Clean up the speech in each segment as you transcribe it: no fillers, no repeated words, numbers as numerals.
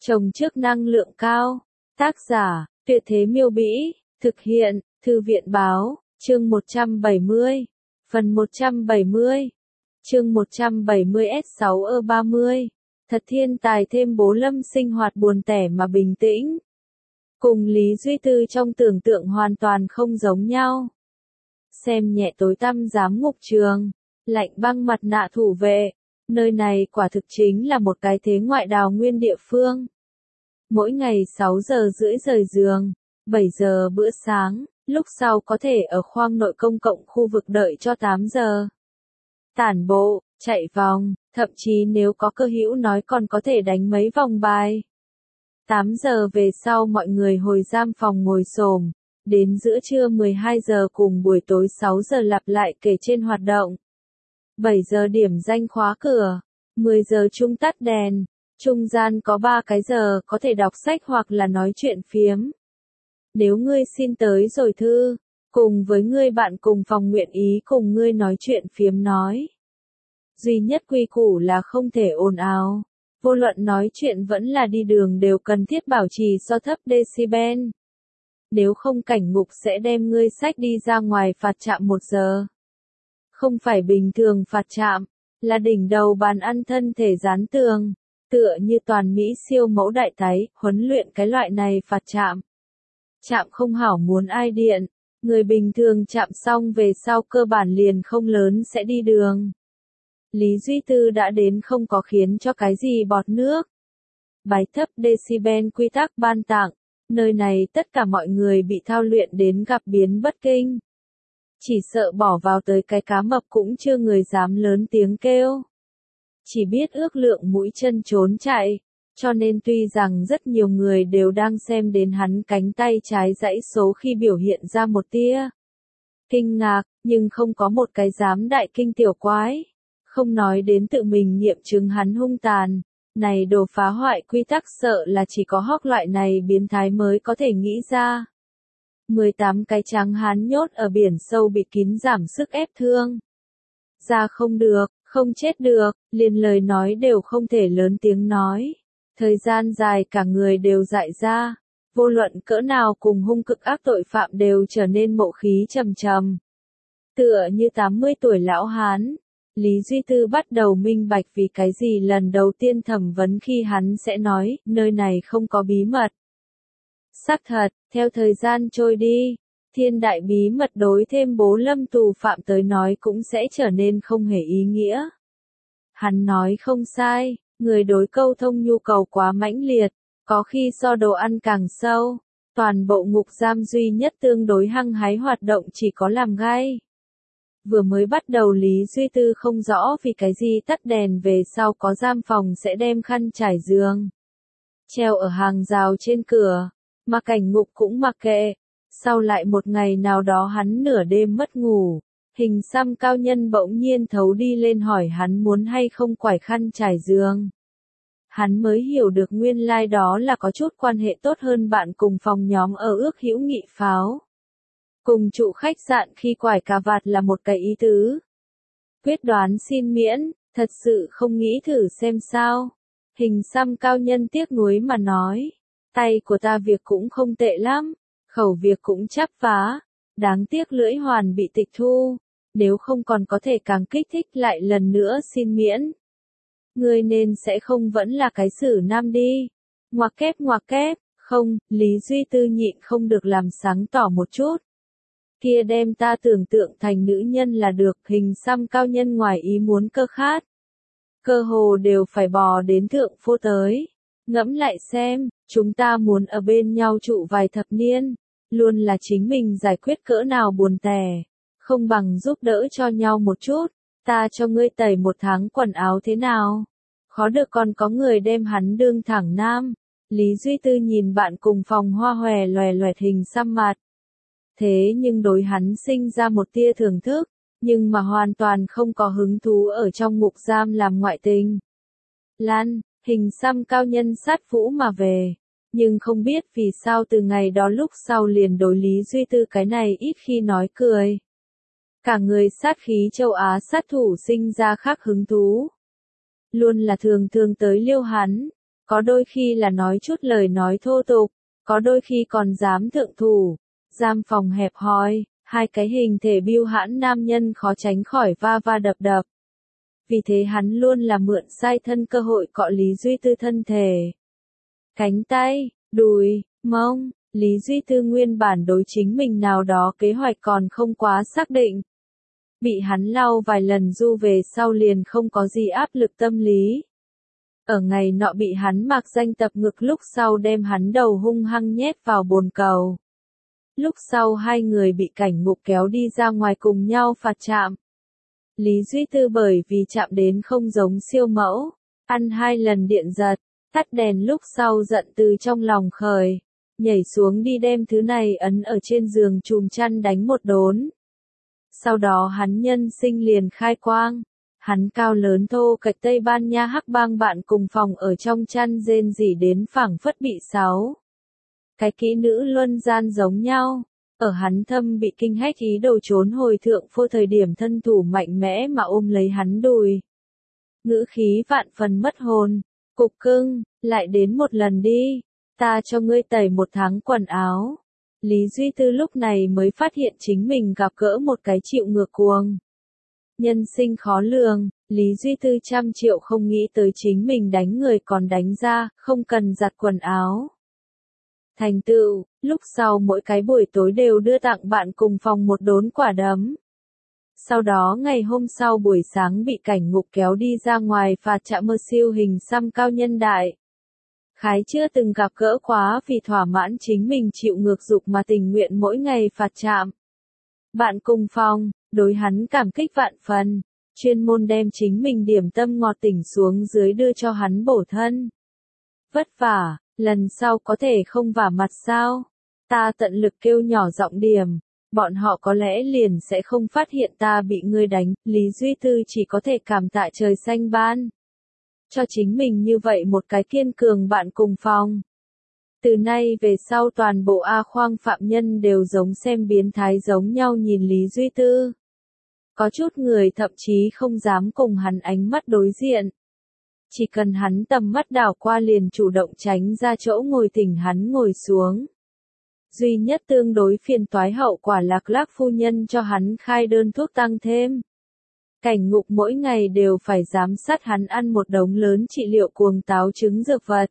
Trồng trước năng lượng cao. Tác giả, Tuyệt Thế Miêu Bĩ. Thực hiện, Thư viện Báo. Chương 170. Phần 170. Chương 170S6E30. Thật thiên tài thêm bố Lâm sinh hoạt buồn tẻ mà bình tĩnh. Cùng Lý Duy Tư trong tưởng tượng hoàn toàn không giống nhau. Xem nhẹ tối tăm giám ngục trường, lạnh băng mặt nạ thủ vệ. Nơi này quả thực chính là một cái thế ngoại đào nguyên địa phương. Mỗi ngày 6 giờ rưỡi rời giường, 7 giờ bữa sáng, lúc sau có thể ở khoang nội công cộng khu vực đợi cho 8 giờ. Tản bộ, chạy vòng, thậm chí nếu có cơ hữu nói còn có thể đánh mấy vòng bài. 8 giờ về sau mọi người hồi giam phòng ngồi xổm, đến giữa trưa 12 giờ cùng buổi tối 6 giờ lặp lại kể trên hoạt động. 7 giờ điểm danh khóa cửa, 10 giờ chung tắt đèn, trung gian có 3 cái giờ có thể đọc sách hoặc là nói chuyện phiếm. Nếu ngươi xin tới rồi thư, cùng với ngươi bạn cùng phòng nguyện ý cùng ngươi nói chuyện phiếm nói. Duy nhất quy củ là không thể ồn ào. Vô luận nói chuyện vẫn là đi đường đều cần thiết bảo trì so thấp decibel. Nếu không cảnh ngục sẽ đem ngươi xách đi ra ngoài phạt trạm 1 giờ. Không phải bình thường phạt trạm, là đỉnh đầu bàn ăn thân thể dán tường, tựa như toàn Mỹ siêu mẫu đại tái, huấn luyện cái loại này phạt trạm. Trạm không hảo muốn ai điện, người bình thường chạm xong về sau cơ bản liền không lớn sẽ đi đường. Lý Duy Tư đã đến không có khiến cho cái gì bọt nước. Bài thấp decibel quy tắc ban tặng, nơi này tất cả mọi người bị thao luyện đến gặp biến bất kinh. Chỉ sợ bỏ vào tới cái cá mập cũng chưa người dám lớn tiếng kêu. Chỉ biết ước lượng mũi chân trốn chạy, cho nên tuy rằng rất nhiều người đều đang xem đến hắn cánh tay trái dãy số khi biểu hiện ra một tia kinh ngạc, nhưng không có một cái dám đại kinh tiểu quái. Không nói đến tự mình nghiệm chứng hắn hung tàn, này đồ phá hoại quy tắc sợ là chỉ có hóc loại này biến thái mới có thể nghĩ ra. 18 cái trắng hán nhốt ở biển sâu bịt kín giảm sức ép thương. Ra không được, không chết được, liền lời nói đều không thể lớn tiếng nói. Thời gian dài cả người đều dại ra, vô luận cỡ nào cùng hung cực ác tội phạm đều trở nên mộ khí trầm trầm. Tựa như 80 tuổi lão hán, Lý Duy Tư bắt đầu minh bạch vì cái gì lần đầu tiên thẩm vấn khi hắn sẽ nói, nơi này không có bí mật. Xác thật, theo thời gian trôi đi, thiên đại bí mật đối thêm bố Lâm tù phạm tới nói cũng sẽ trở nên không hề ý nghĩa. Hắn nói không sai, người đối câu thông nhu cầu quá mãnh liệt, có khi so đồ ăn càng sâu. Toàn bộ ngục giam duy nhất tương đối hăng hái hoạt động chỉ có làm gai. Vừa mới bắt đầu Lý Duy Tư không rõ vì cái gì tắt đèn về sau có giam phòng sẽ đem khăn trải giường treo ở hàng rào trên cửa, mà cảnh ngục cũng mặc kệ. Sau lại một ngày nào đó hắn nửa đêm mất ngủ, hình xăm cao nhân bỗng nhiên thấu đi lên hỏi hắn muốn hay không quải khăn trải giường. Hắn mới hiểu được nguyên lai đó là có chút quan hệ tốt hơn bạn cùng phòng nhóm ở ước hữu nghị pháo. Cùng trụ khách sạn khi quải cà vạt là một cái ý tứ. Quyết đoán xin miễn, thật sự không nghĩ thử xem sao. Hình xăm cao nhân tiếc nuối mà nói. Tay của ta việc cũng không tệ lắm, khẩu việc cũng chắp vá. Đáng tiếc lưỡi hoàn bị tịch thu. Nếu không còn có thể càng kích thích lại lần nữa xin miễn. Ngươi nên sẽ không vẫn là cái xử nam đi. Ngoặc kép, không, Lý Duy Tư nhịn không được làm sáng tỏ một chút. Kia đem ta tưởng tượng thành nữ nhân là được, hình xăm cao nhân ngoài ý muốn cơ khát. Cơ hồ đều phải bò đến thượng phô tới. Ngẫm lại xem, chúng ta muốn ở bên nhau trụ vài thập niên, luôn là chính mình giải quyết cỡ nào buồn tẻ, không bằng giúp đỡ cho nhau một chút, ta cho ngươi tẩy 1 tháng quần áo thế nào? Khó được còn có người đem hắn đương thẳng nam. Lý Duy Tư nhìn bạn cùng phòng hoa hòe loè loẹt hình xăm mặt. Thế nhưng đối hắn sinh ra một tia thưởng thức, nhưng mà hoàn toàn không có hứng thú ở trong ngục giam làm ngoại tình. Lan, hình xăm cao nhân sát vũ mà về, nhưng không biết vì sao từ ngày đó lúc sau liền đối Lý Duy Tư cái này ít khi nói cười. Cả người sát khí châu Á sát thủ sinh ra khác hứng thú. Luôn là thường tới liêu hắn, có đôi khi là nói chút lời nói thô tục, có đôi khi còn dám thượng thủ. Giam phòng hẹp hòi, hai cái hình thể bưu hãn nam nhân khó tránh khỏi va va đập đập. Vì thế hắn luôn là mượn sai thân cơ hội cọ Lý Duy Tư thân thể. Cánh tay, đùi, mông, Lý Duy Tư nguyên bản đối chính mình nào đó kế hoạch còn không quá xác định. Bị hắn lau vài lần du về sau liền không có gì áp lực tâm lý. Ở ngày nọ bị hắn mạc danh tập ngực lúc sau đem hắn đầu hung hăng nhét vào bồn cầu. Lúc sau hai người bị cảnh ngục kéo đi ra ngoài cùng nhau phạt chạm. Lý Duy Tư bởi vì chạm đến không giống siêu mẫu, ăn 2 lần điện giật, tắt đèn lúc sau giận từ trong lòng khởi, nhảy xuống đi đem thứ này ấn ở trên giường chùm chăn đánh một đốn. Sau đó hắn nhân sinh liền khai quang, hắn cao lớn thô kệch Tây Ban Nha hắc bang bạn cùng phòng ở trong chăn rên rỉ đến phảng phất bị 6 cái kỹ nữ luân gian giống nhau. Ở hắn thâm bị kinh hách ý đồ trốn hồi thượng phô thời điểm thân thủ mạnh mẽ mà ôm lấy hắn đùi. Ngữ khí vạn phần mất hồn, cục cưng, lại đến một lần đi, ta cho ngươi tẩy 1 tháng quần áo. Lý Duy Tư lúc này mới phát hiện chính mình gặp gỡ một cái chịu ngược cuồng. Nhân sinh khó lường, Lý Duy Tư 100 triệu không nghĩ tới chính mình đánh người còn đánh ra, không cần giặt quần áo. Thành tựu, lúc sau mỗi cái buổi tối đều đưa tặng bạn cùng phòng một đốn quả đấm. Sau đó ngày hôm sau buổi sáng bị cảnh ngục kéo đi ra ngoài phạt chạm mơ siêu hình xăm cao nhân đại. Khái chưa từng gặp gỡ quá vì thỏa mãn chính mình chịu ngược dục mà tình nguyện mỗi ngày phạt chạm. Bạn cùng phòng, đối hắn cảm kích vạn phần, chuyên môn đem chính mình điểm tâm ngọt tỉnh xuống dưới đưa cho hắn bổ thân. Vất vả, lần sau có thể không vả mặt sao? Ta tận lực kêu nhỏ giọng điểm, bọn họ có lẽ liền sẽ không phát hiện ta bị ngươi đánh, Lý Duy Tư chỉ có thể cảm tạ trời xanh ban. Cho chính mình như vậy một cái kiên cường bạn cùng phòng. Từ nay về sau toàn bộ A khoang phạm nhân đều giống xem biến thái giống nhau nhìn Lý Duy Tư. Có chút người thậm chí không dám cùng hắn ánh mắt đối diện. Chỉ cần hắn tầm mắt đảo qua liền chủ động tránh ra chỗ ngồi thỉnh hắn ngồi xuống. Duy nhất tương đối phiền toái hậu quả là Clark phu nhân cho hắn khai đơn thuốc tăng thêm. Cảnh ngục mỗi ngày đều phải giám sát hắn ăn một đống lớn trị liệu cuồng táo trứng dược vật.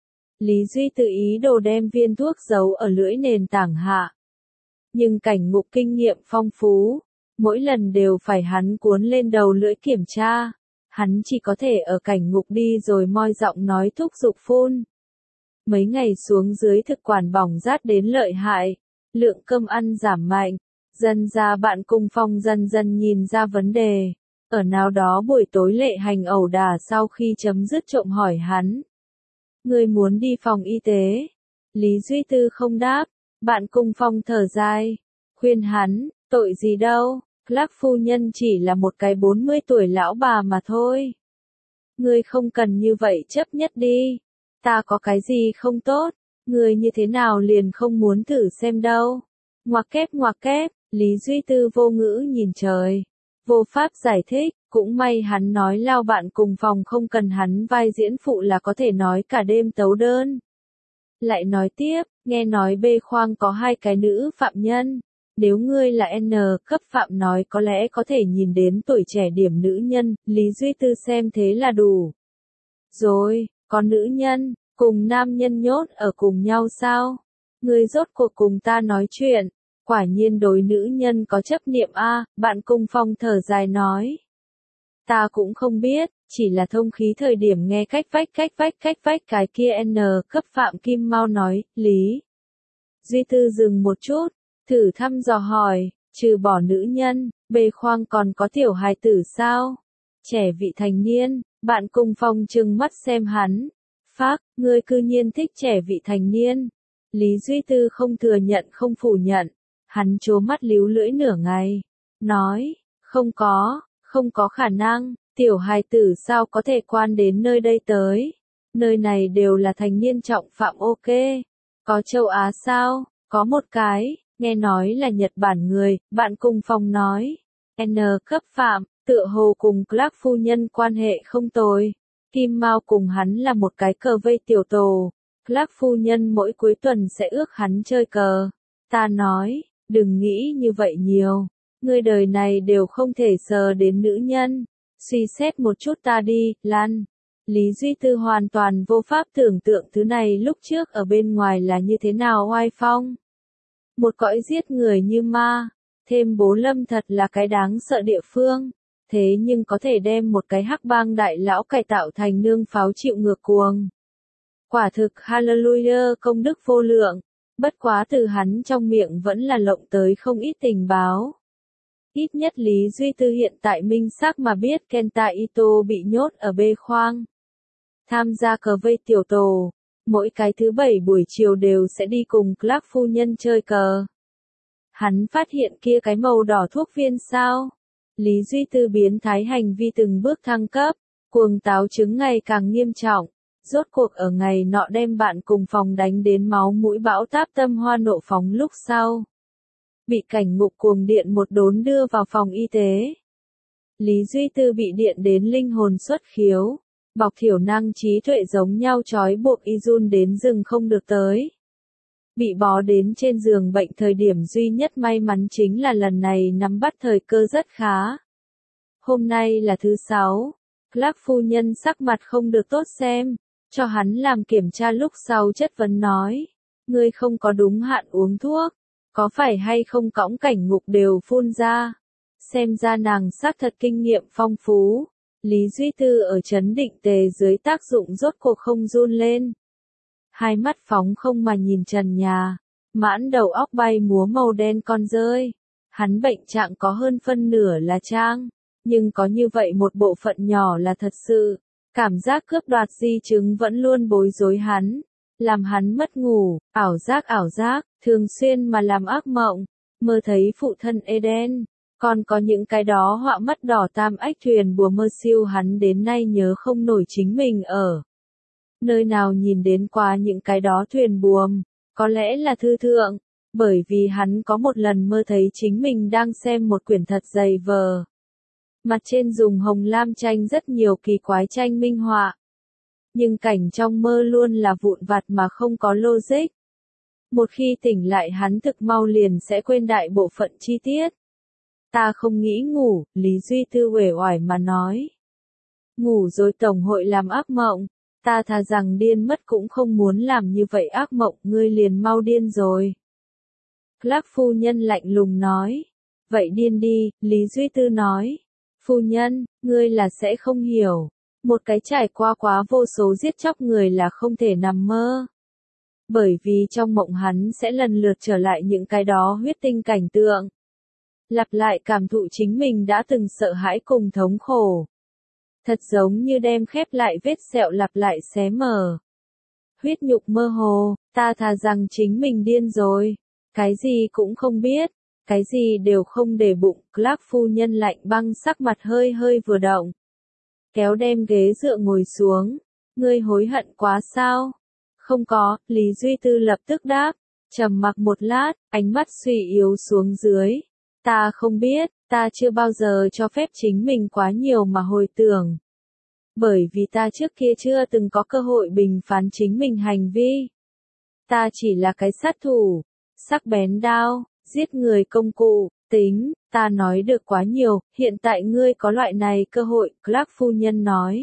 Lý Duy tự ý đồ đem viên thuốc giấu ở lưỡi nền tảng hạ. Nhưng cảnh ngục kinh nghiệm phong phú, mỗi lần đều phải hắn cuốn lên đầu lưỡi kiểm tra. Hắn chỉ có thể ở cảnh ngục đi rồi moi giọng nói thúc giục phun. Mấy ngày xuống dưới thực quản bỏng rát đến lợi hại, lượng cơm ăn giảm mạnh, dần ra bạn cùng phòng dần dần nhìn ra vấn đề. Ở nào đó buổi tối lệ hành ẩu đả sau khi chấm dứt trộm hỏi hắn. Ngươi muốn đi phòng y tế? Lý Duy Tư không đáp, bạn cùng phòng thở dài, khuyên hắn, tội gì đâu, Clark phu nhân chỉ là một cái 40 tuổi lão bà mà thôi. Ngươi không cần như vậy chấp nhất đi, ta có cái gì không tốt, ngươi như thế nào liền không muốn thử xem đâu. Ngoặc kép, Lý Duy Tư vô ngữ nhìn trời. Vô pháp giải thích, cũng may hắn nói lao bạn cùng phòng không cần hắn vai diễn phụ là có thể nói cả đêm tấu đơn. Lại nói tiếp, nghe nói B khoang có 2 cái nữ phạm nhân. Nếu ngươi là N cấp phạm nói có lẽ có thể nhìn đến tuổi trẻ điểm nữ nhân, Lý Duy Tư xem thế là đủ. Rồi, có nữ nhân, cùng nam nhân nhốt ở cùng nhau sao? Ngươi rốt cuộc cùng ta nói chuyện. Quả nhiên đối nữ nhân có chấp niệm a, bạn cùng phòng thở dài nói. Ta cũng không biết, chỉ là thông khí thời điểm nghe cách vách cái kia N cấp phạm Kim Mau nói, Lý. Duy Tư dừng một chút, thử thăm dò hỏi, trừ bỏ nữ nhân, B khoang còn có tiểu hài tử sao? Trẻ vị thành niên, bạn cùng phòng trừng mắt xem hắn. Phác, ngươi cư nhiên thích trẻ vị thành niên. Lý Duy Tư không thừa nhận không phủ nhận. Hắn trố mắt líu lưỡi nửa ngày, nói, không có khả năng, tiểu hài tử sao có thể quan đến nơi đây tới. Nơi này đều là thành niên trọng phạm ok. Có châu Á sao? Có một cái, nghe nói là Nhật Bản người, bạn cùng phòng nói. N cấp phạm, tựa hồ cùng Clark phu nhân quan hệ không tồi. Kim Mao cùng hắn là một cái cờ vây tiểu tổ. Clark phu nhân mỗi cuối tuần sẽ ước hắn chơi cờ. Ta nói, đừng nghĩ như vậy nhiều. Ngươi đời này đều không thể sờ đến nữ nhân. Suy xét một chút ta đi, Lan. Lý Duy Tư hoàn toàn vô pháp tưởng tượng thứ này lúc trước ở bên ngoài là như thế nào oai phong. Một cõi giết người như ma. Thêm Bố Lâm thật là cái đáng sợ địa phương. Thế nhưng có thể đem một cái hắc bang đại lão cải tạo thành nương pháo chịu ngược cuồng. Quả thực hallelujah, công đức vô lượng. Bất quá từ hắn trong miệng vẫn là lộng tới không ít tình báo. Ít nhất Lý Duy Tư hiện tại minh xác mà biết Kenta Ito bị nhốt ở bê khoang. Tham gia cờ vây tiểu tổ, mỗi cái thứ bảy buổi chiều đều sẽ đi cùng Clark phu nhân chơi cờ. Hắn phát hiện kia cái màu đỏ thuốc viên sao? Lý Duy Tư biến thái hành vi từng bước thăng cấp, cuồng táo chứng ngày càng nghiêm trọng. Rốt cuộc ở ngày nọ đem bạn cùng phòng đánh đến máu mũi bão táp tâm hoa nộ phóng lúc sau. Bị cảnh ngục cuồng điện một đốn đưa vào phòng y tế. Lý Duy Tư bị điện đến linh hồn xuất khiếu. Bọc thiểu năng trí tuệ giống nhau trói buộc y run đến rừng không được tới. Bị bó đến trên giường bệnh thời điểm duy nhất may mắn chính là lần này nắm bắt thời cơ rất khá. Hôm nay là thứ 6. Clark phu nhân sắc mặt không được tốt xem. Cho hắn làm kiểm tra lúc sau chất vấn nói. Ngươi không có đúng hạn uống thuốc. Có phải hay không cõng cảnh ngục đều phun ra. Xem ra nàng xác thật kinh nghiệm phong phú. Lý Duy Tư ở trấn định tề dưới tác dụng rốt cuộc không run lên. Hai mắt phóng không mà nhìn trần nhà. Mãn đầu óc bay múa màu đen con rơi. Hắn bệnh trạng có hơn phân nửa là trang. Nhưng có như vậy một bộ phận nhỏ là thật sự. Cảm giác cướp đoạt di chứng vẫn luôn bối rối hắn. Làm hắn mất ngủ, ảo giác, thường xuyên mà làm ác mộng. Mơ thấy phụ thân Eden. Còn có những cái đó họa mắt đỏ tam ách thuyền bùa mơ siêu hắn đến nay nhớ không nổi chính mình ở. Nơi nào nhìn đến qua những cái đó thuyền buồm, có lẽ là thư thượng, bởi vì hắn có một lần mơ thấy chính mình đang xem một quyển thật dày vở. Mặt trên dùng hồng lam tranh rất nhiều kỳ quái tranh minh họa. Nhưng cảnh trong mơ luôn là vụn vặt mà không có logic. Một khi tỉnh lại hắn thực mau liền sẽ quên đại bộ phận chi tiết. Ta không nghĩ ngủ, Lý Duy Tư uể oải mà nói. Ngủ rồi tổng hội làm ác mộng, ta thà rằng điên mất cũng không muốn làm như vậy ác mộng, ngươi liền mau điên rồi. Clark phu nhân lạnh lùng nói. Vậy điên đi, Lý Duy Tư nói. Phu nhân, ngươi là sẽ không hiểu. Một cái trải qua quá vô số giết chóc người là không thể nằm mơ. Bởi vì trong mộng hắn sẽ lần lượt trở lại những cái đó huyết tinh cảnh tượng. Lặp lại cảm thụ chính mình đã từng sợ hãi cùng thống khổ. Thật giống như đem khép lại vết sẹo lặp lại xé mở. Huyết nhục mơ hồ, ta thà rằng chính mình điên rồi. Cái gì cũng không biết, cái gì đều không để bụng. Clark phu nhân lạnh băng sắc mặt hơi hơi vừa động. Kéo đem ghế dựa ngồi xuống. Ngươi hối hận quá sao? Không có, Lý Duy Tư lập tức đáp. Trầm mặc một lát, ánh mắt suy yếu xuống dưới. Ta không biết, ta chưa bao giờ cho phép chính mình quá nhiều mà hồi tưởng. Bởi vì ta trước kia chưa từng có cơ hội bình phán chính mình hành vi. Ta chỉ là cái sát thủ, sắc bén đao, giết người công cụ, tính, ta nói được quá nhiều, hiện tại ngươi có loại này cơ hội, Clark phu nhân nói.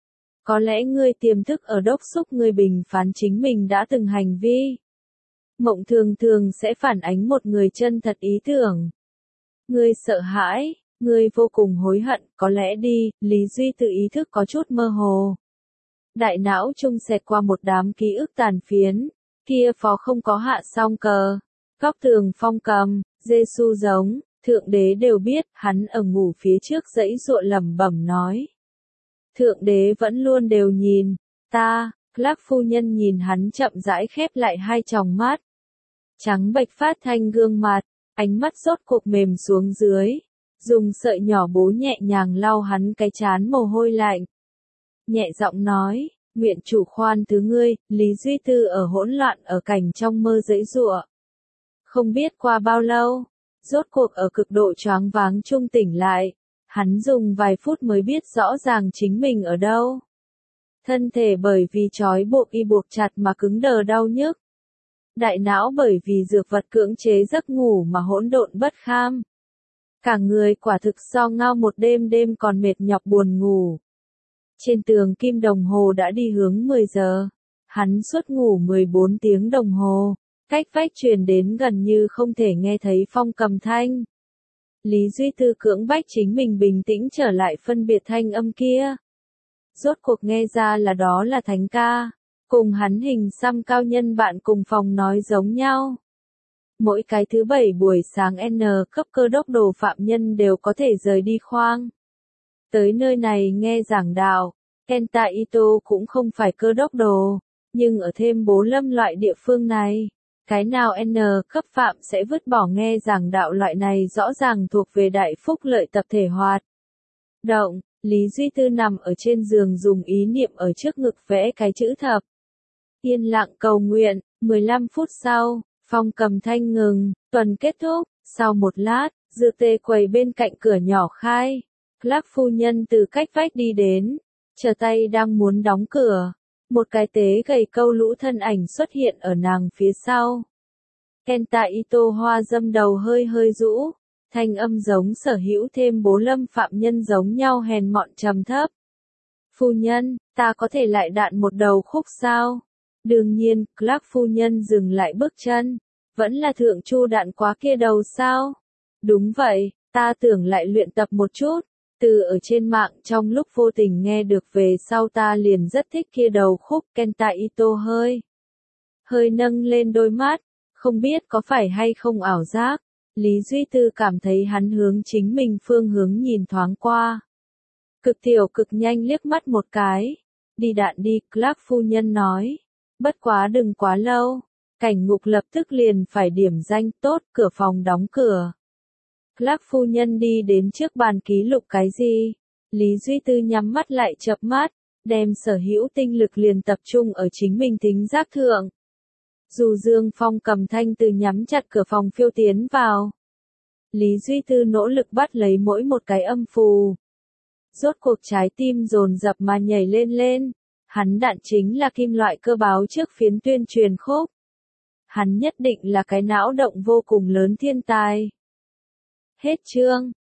Có lẽ ngươi tiềm thức ở đốc xúc ngươi bình phán chính mình đã từng hành vi. Mộng thường thường sẽ phản ánh một người chân thật ý tưởng. Ngươi sợ hãi, ngươi vô cùng hối hận, có lẽ đi, Lý Duy Tư ý thức có chút mơ hồ. Đại não trung xẹt qua một đám ký ức tàn phiến, kia phó không có hạ song cờ, góc tường phong cầm, Giê-xu giống, thượng đế đều biết, hắn ở ngủ phía trước dãy dụa lẩm bẩm nói. Thượng đế vẫn luôn đều nhìn, ta, Clark phu nhân nhìn hắn chậm rãi khép lại hai tròng mắt. Trắng bệch phát thanh gương mặt. Ánh mắt rốt cuộc mềm xuống dưới, dùng sợi nhỏ bố nhẹ nhàng lau hắn cái trán mồ hôi lạnh. Nhẹ giọng nói, nguyện chủ khoan thứ ngươi, Lý Duy Tư ở hỗn loạn ở cảnh trong mơ dãy giụa. Không biết qua bao lâu, rốt cuộc ở cực độ choáng váng trung tỉnh lại, hắn dùng vài phút mới biết rõ ràng chính mình ở đâu. Thân thể bởi vì trói buộc y buộc chặt mà cứng đờ đau nhức. Đại não bởi vì dược vật cưỡng chế giấc ngủ mà hỗn độn bất kham. Cả người quả thực so ngao một đêm đêm còn mệt nhọc buồn ngủ. Trên tường kim đồng hồ đã đi hướng 10 giờ. Hắn suốt ngủ 14 tiếng đồng hồ. Cách vách truyền đến gần như không thể nghe thấy Phong Cầm thanh. Lý Duy Tư cưỡng bách chính mình bình tĩnh trở lại phân biệt thanh âm kia. Rốt cuộc nghe ra là đó là Thánh ca. Cùng hắn hình xăm cao nhân bạn cùng phòng nói giống nhau. Mỗi cái thứ bảy buổi sáng N cấp cơ đốc đồ phạm nhân đều có thể rời đi khoang. Tới nơi này nghe giảng đạo, Kenta Ito cũng không phải cơ đốc đồ, nhưng ở thêm Bố Lâm loại địa phương này, cái nào N cấp phạm sẽ vứt bỏ nghe giảng đạo loại này rõ ràng thuộc về đại phúc lợi tập thể hoạt động. Lý Duy Tư nằm ở trên giường dùng ý niệm ở trước ngực vẽ cái chữ thập. Yên lặng cầu nguyện, 15 phút sau, Phong Cầm thanh ngừng, tuần kết thúc, sau một lát, dư tê quầy bên cạnh cửa nhỏ khai. Clark phu nhân từ cách vách đi đến, chờ tay đang muốn đóng cửa. Một cái tế gầy câu lũ thân ảnh xuất hiện ở nàng phía sau. Kenta Ito hoa dâm đầu hơi hơi rũ, thanh âm giống sở hữu thêm Bố Lâm phạm nhân giống nhau hèn mọn trầm thấp. Phu nhân, ta có thể lại đạn một đầu khúc sao? Đương nhiên, Clark phu nhân dừng lại bước chân. Vẫn là thượng chu đạn quá kia đầu sao? Đúng vậy, ta tưởng lại luyện tập một chút. Từ ở trên mạng trong lúc vô tình nghe được về sau ta liền rất thích kia đầu khúc. Kenta Ito hơi nâng lên đôi mắt, không biết có phải hay không ảo giác. Lý Duy Tư cảm thấy hắn hướng chính mình phương hướng nhìn thoáng qua. Cực tiểu cực nhanh liếc mắt một cái. Đi đạn đi, Clark phu nhân nói. Bất quá đừng quá lâu. Cảnh ngục lập tức liền phải điểm danh tốt, cửa phòng đóng cửa. Clark phu nhân đi đến trước bàn ký lục cái gì? Lý Duy Tư nhắm mắt lại chợp mắt, đem sở hữu tinh lực liền tập trung ở chính mình thính giác thượng. Dù Dương Phong Cầm thanh từ nhắm chặt cửa phòng phiêu tiến vào. Lý Duy Tư nỗ lực bắt lấy mỗi một cái âm phù. Rốt cuộc trái tim dồn dập mà nhảy lên lên. Hắn đạn chính là kim loại cơ báo trước phiến tuyên truyền khúc. Hắn nhất định là cái não động vô cùng lớn thiên tài. Hết chương.